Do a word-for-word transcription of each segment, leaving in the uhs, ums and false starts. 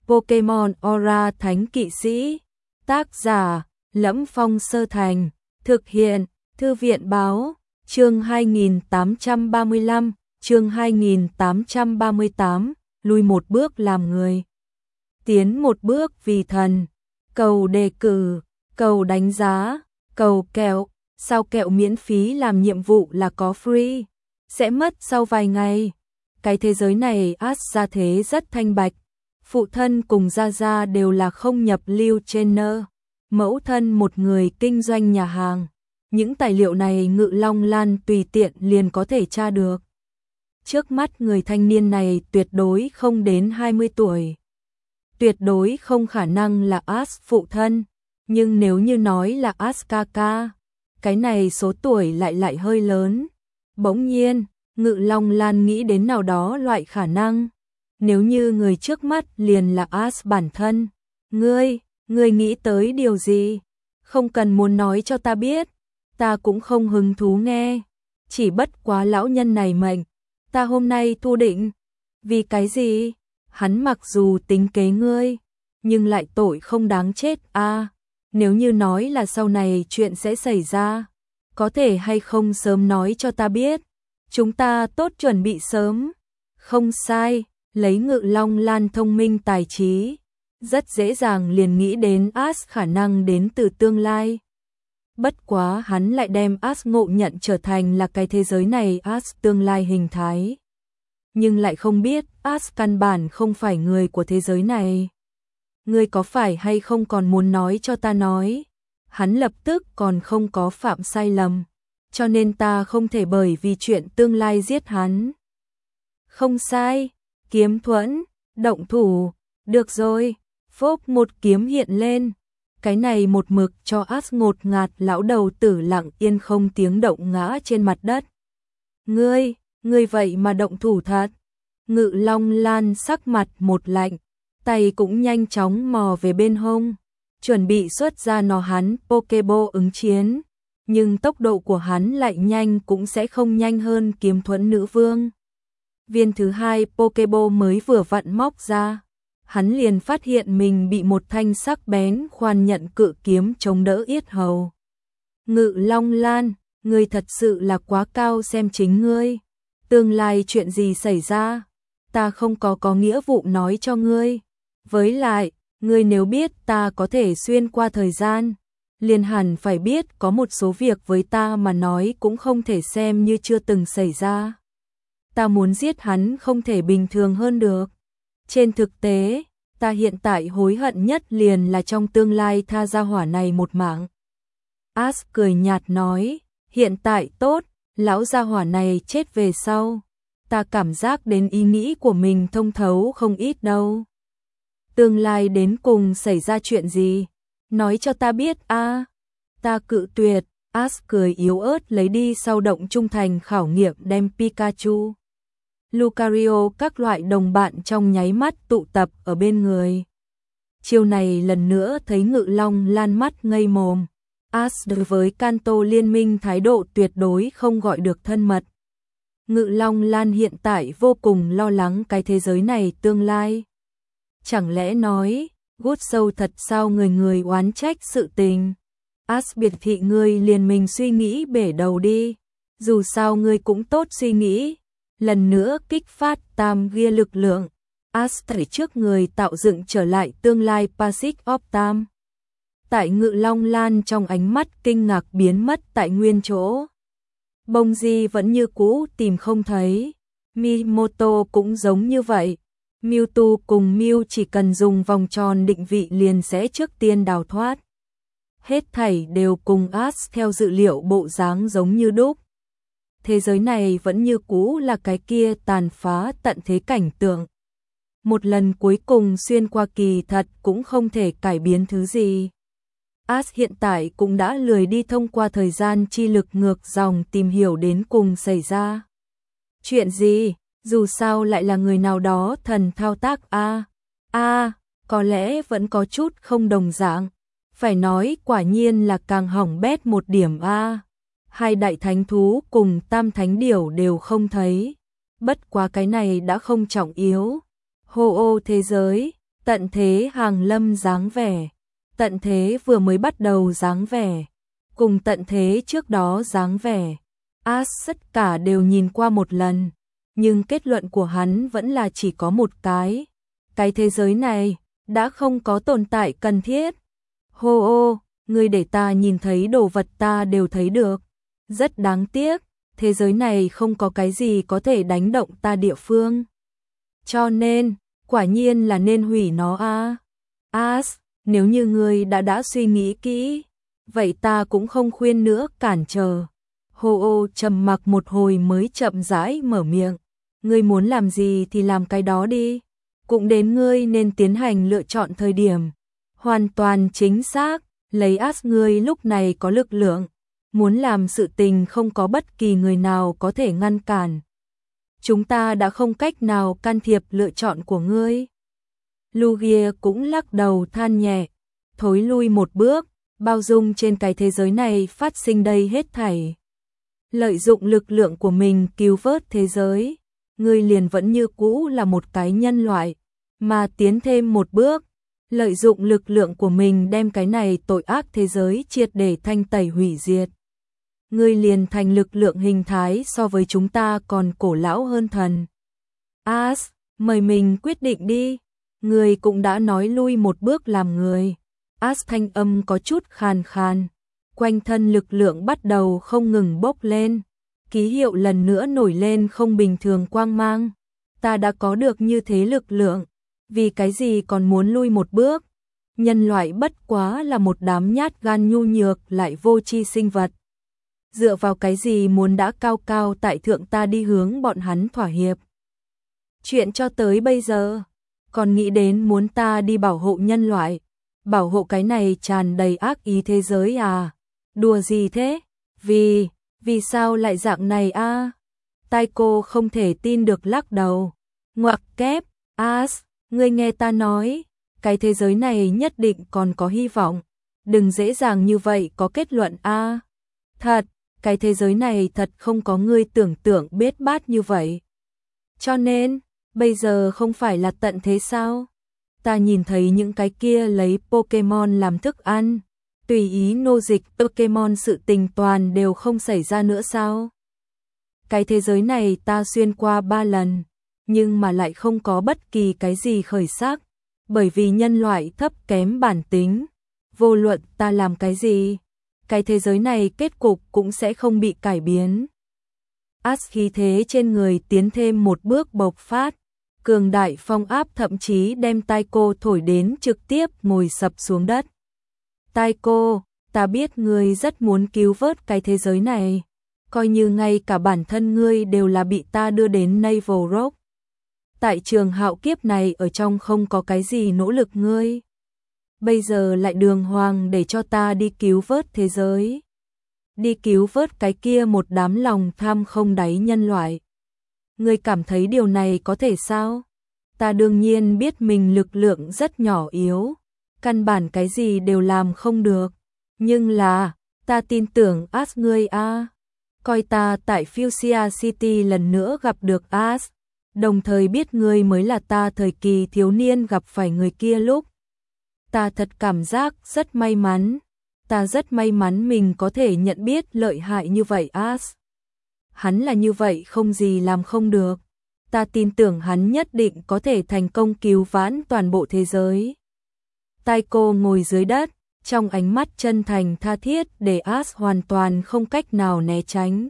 Pokemon Aura Thánh Kỵ Sĩ. Tác giả: Lẫm Phong Sơ Thành. Thực hiện: Thư viện báo. Chương hai nghìn tám trăm ba mươi lăm, chương hai nghìn tám trăm ba mươi tám, lùi một bước làm người, tiến một bước vì thần. Cầu đề cử, cầu đánh giá, cầu kẹo. Sao kẹo miễn phí làm nhiệm vụ là có free, sẽ mất sau vài ngày. Cái thế giới này As gia thế rất thanh bạch. Phụ thân cùng Gia Gia đều là không nhập lưu trainer, mẫu thân một người kinh doanh nhà hàng. Những tài liệu này Ngự Long Lan tùy tiện liền có thể tra được. Trước mắt người thanh niên này tuyệt đối không đến hai mươi tuổi. Tuyệt đối không khả năng là As phụ thân, nhưng nếu như nói là As ca ca, cái này số tuổi lại lại hơi lớn. Bỗng nhiên, Ngự Long Lan nghĩ đến nào đó loại khả năng. Nếu như người trước mắt liền là As bản thân. Ngươi, ngươi nghĩ tới điều gì? Không cần muốn nói cho ta biết, ta cũng không hứng thú nghe. Chỉ bất quá lão nhân này mệnh, ta hôm nay thu định. Vì cái gì? Hắn mặc dù tính kế ngươi, nhưng lại tội không đáng chết a. À, nếu như nói là sau này chuyện sẽ xảy ra, có thể hay không sớm nói cho ta biết, chúng ta tốt chuẩn bị sớm. Không sai, lấy Ngự Long Lan thông minh tài trí, rất dễ dàng liền nghĩ đến As khả năng đến từ tương lai. Bất quá hắn lại đem As ngộ nhận trở thành là cái thế giới này As tương lai hình thái. Nhưng lại không biết As căn bản không phải người của thế giới này. Ngươi có phải hay không còn muốn nói cho ta nói? Hắn lập tức còn không có phạm sai lầm, cho nên ta không thể bởi vì chuyện tương lai giết hắn. Không sai, kiếm thuẫn, động thủ, được rồi. Phốp một kiếm hiện lên. Cái này một mực cho As ngột ngạt lão đầu tử lặng yên không tiếng động ngã trên mặt đất. Ngươi, ngươi vậy mà động thủ thật. Ngự Long Lan sắc mặt một lạnh, tay cũng nhanh chóng mò về bên hông, chuẩn bị xuất ra nó hắn Pokeball ứng chiến. Nhưng tốc độ của hắn lại nhanh cũng sẽ không nhanh hơn kiếm thuẫn nữ vương. Viên thứ hai Pokeball mới vừa vặn móc ra, hắn liền phát hiện mình bị một thanh sắc bén khoan nhận cự kiếm chống đỡ yết hầu. Ngự Long Lan, ngươi thật sự là quá cao xem chính ngươi. Tương lai chuyện gì xảy ra, ta không có có nghĩa vụ nói cho ngươi. Với lại, ngươi nếu biết ta có thể xuyên qua thời gian, liền hẳn phải biết có một số việc với ta mà nói cũng không thể xem như chưa từng xảy ra. Ta muốn giết hắn không thể bình thường hơn được. Trên thực tế, ta hiện tại hối hận nhất liền là trong tương lai tha ra hỏa này một mạng. As cười nhạt nói, hiện tại tốt, lão gia hỏa này chết về sau, ta cảm giác đến ý nghĩ của mình thông thấu không ít đâu. Tương lai đến cùng xảy ra chuyện gì? Nói cho ta biết a. À, ta cự tuyệt. As cười yếu ớt lấy đi sau động trung thành khảo nghiệm đem Pikachu, Lucario các loại đồng bạn trong nháy mắt tụ tập ở bên người. Chiều này lần nữa thấy Ngự Long Lan mắt ngây mồm. As đối với Kanto liên minh thái độ tuyệt đối không gọi được thân mật. Ngự Long Lan hiện tại vô cùng lo lắng cái thế giới này tương lai. Chẳng lẽ nói, gút sâu thật sao người người oán trách sự tình. As biệt thị ngươi liền mình suy nghĩ bể đầu đi. Dù sao ngươi cũng tốt suy nghĩ. Lần nữa kích phát tam gia lực lượng. As thảy trước người tạo dựng trở lại tương lai Passage of Time. Tại Ngự Long Lan trong ánh mắt kinh ngạc biến mất tại nguyên chỗ. Bông Di vẫn như cũ tìm không thấy. Mimoto cũng giống như vậy. Mewtwo cùng Mew chỉ cần dùng vòng tròn định vị liền sẽ trước tiên đào thoát. Hết thảy đều cùng As theo dự liệu bộ dáng giống như đúc. Thế giới này vẫn như cũ là cái kia tàn phá tận thế cảnh tượng. Một lần cuối cùng xuyên qua kỳ thật cũng không thể cải biến thứ gì. As hiện tại cũng đã lười đi thông qua thời gian chi lực ngược dòng tìm hiểu đến cùng xảy ra chuyện gì, dù sao lại là người nào đó thần thao tác a. A, có lẽ vẫn có chút không đồng dạng. Phải nói quả nhiên là càng hỏng bét một điểm a. Hai đại thánh thú cùng tam thánh điểu đều không thấy. Bất quá cái này đã không trọng yếu. Hô ô thế giới, Tận thế hàng lâm dáng vẻ, tận thế vừa mới bắt đầu dáng vẻ, cùng tận thế trước đó dáng vẻ. As tất cả đều nhìn qua một lần, nhưng kết luận của hắn vẫn là chỉ có một cái. Cái thế giới này đã không có tồn tại cần thiết. Hô ô, ngươi để ta nhìn thấy đồ vật ta đều thấy được. Rất đáng tiếc, thế giới này không có cái gì có thể đánh động ta địa phương. Cho nên, quả nhiên là nên hủy nó a. As, nếu như ngươi đã đã suy nghĩ kỹ, vậy ta cũng không khuyên nữa cản trở. Hô ô trầm mặc một hồi mới chậm rãi mở miệng. Ngươi muốn làm gì thì làm cái đó đi. Cũng đến ngươi nên tiến hành lựa chọn thời điểm. Hoàn toàn chính xác, lấy As ngươi lúc này có lực lượng. Muốn làm sự tình không có bất kỳ người nào có thể ngăn cản. Chúng ta đã không cách nào can thiệp lựa chọn của ngươi. Lugia cũng lắc đầu than nhẹ, thối lui một bước, bao dung trên cái thế giới này phát sinh đây hết thảy. Lợi dụng lực lượng của mình cứu vớt thế giới, ngươi liền vẫn như cũ là một cái nhân loại, mà tiến thêm một bước, lợi dụng lực lượng của mình đem cái này tội ác thế giới triệt để thanh tẩy hủy diệt. Ngươi liền thành lực lượng hình thái so với chúng ta còn cổ lão hơn thần. As, mời mình quyết định đi. Ngươi cũng đã nói lui một bước làm người. As thanh âm có chút khàn khàn. Quanh thân lực lượng bắt đầu không ngừng bốc lên. Ký hiệu lần nữa nổi lên không bình thường quang mang. Ta đã có được như thế lực lượng. Vì cái gì còn muốn lui một bước? Nhân loại bất quá là một đám nhát gan nhu nhược lại vô tri sinh vật. Dựa vào cái gì muốn đã cao cao tại thượng ta đi hướng bọn hắn thỏa hiệp. Chuyện cho tới bây giờ, còn nghĩ đến muốn ta đi bảo hộ nhân loại, bảo hộ cái này tràn đầy ác ý thế giới à? Đùa gì thế? Vì, vì sao lại dạng này a? À? Taiko không thể tin được lắc đầu. Ngoặc kép, As, ngươi nghe ta nói, cái thế giới này nhất định còn có hy vọng. Đừng dễ dàng như vậy có kết luận a. À? Thật, cái thế giới này thật không có ngươi tưởng tượng bết bát như vậy. Cho nên, bây giờ không phải là tận thế sao? Ta nhìn thấy những cái kia lấy Pokemon làm thức ăn, tùy ý nô dịch Pokemon sự tình toàn đều không xảy ra nữa sao? Cái thế giới này ta xuyên qua ba lần, nhưng mà lại không có bất kỳ cái gì khởi sắc, bởi vì nhân loại thấp kém bản tính, vô luận ta làm cái gì, cái thế giới này kết cục cũng sẽ không bị cải biến. As khí thế trên người tiến thêm một bước bộc phát, cường đại phong áp thậm chí đem Taiko thổi đến trực tiếp ngồi sập xuống đất. Taiko, ta biết ngươi rất muốn cứu vớt cái thế giới này, coi như ngay cả bản thân ngươi đều là bị ta đưa đến Naval Rock. Tại trường hạo kiếp này ở trong không có cái gì nỗ lực ngươi. Bây giờ lại đường hoàng để cho ta đi cứu vớt thế giới. Đi cứu vớt cái kia một đám lòng tham không đáy nhân loại. Ngươi cảm thấy điều này có thể sao? Ta đương nhiên biết mình lực lượng rất nhỏ yếu, căn bản cái gì đều làm không được. Nhưng là, ta tin tưởng As ngươi a. Coi ta tại Fuchsia City lần nữa gặp được As, đồng thời biết ngươi mới là ta thời kỳ thiếu niên gặp phải người kia lúc. Ta thật cảm giác rất may mắn. Ta rất may mắn mình có thể nhận biết lợi hại như vậy As. Hắn là như vậy không gì làm không được. Ta tin tưởng hắn nhất định có thể thành công cứu vãn toàn bộ thế giới. Taiko ngồi dưới đất, trong ánh mắt chân thành tha thiết để As hoàn toàn không cách nào né tránh.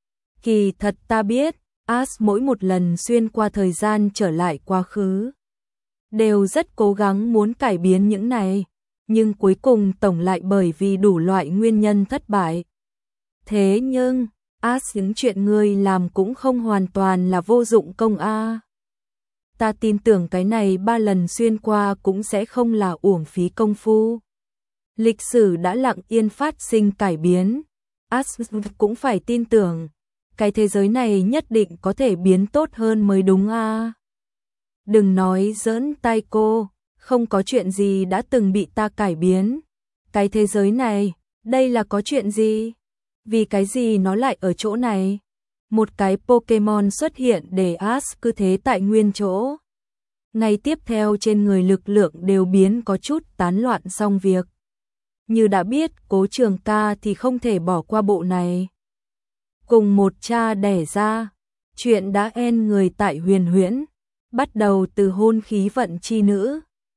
Kỳ thật ta biết, As mỗi một lần xuyên qua thời gian trở lại quá khứ, đều rất cố gắng muốn cải biến những này, nhưng cuối cùng tổng lại bởi vì đủ loại nguyên nhân thất bại. Thế nhưng, As những chuyện ngươi làm cũng không hoàn toàn là vô dụng công a. Ta tin tưởng cái này ba lần xuyên qua cũng sẽ không là uổng phí công phu. Lịch sử đã lặng yên phát sinh cải biến. As cũng phải tin tưởng, cái thế giới này nhất định có thể biến tốt hơn mới đúng a. Đừng nói giỡn Taiko, không có chuyện gì đã từng bị ta cải biến. Cái thế giới này, đây là có chuyện gì? Vì cái gì nó lại ở chỗ này? Một cái Pokemon xuất hiện để As cứ thế tại nguyên chỗ. Ngay tiếp theo trên người lực lượng đều biến có chút tán loạn xong việc. Như đã biết Cố Trường Ca thì không thể bỏ qua bộ này. Cùng một cha đẻ ra, chuyện đã en người tại Huyền Huyễn, bắt đầu từ hôn khí vận chi nữ,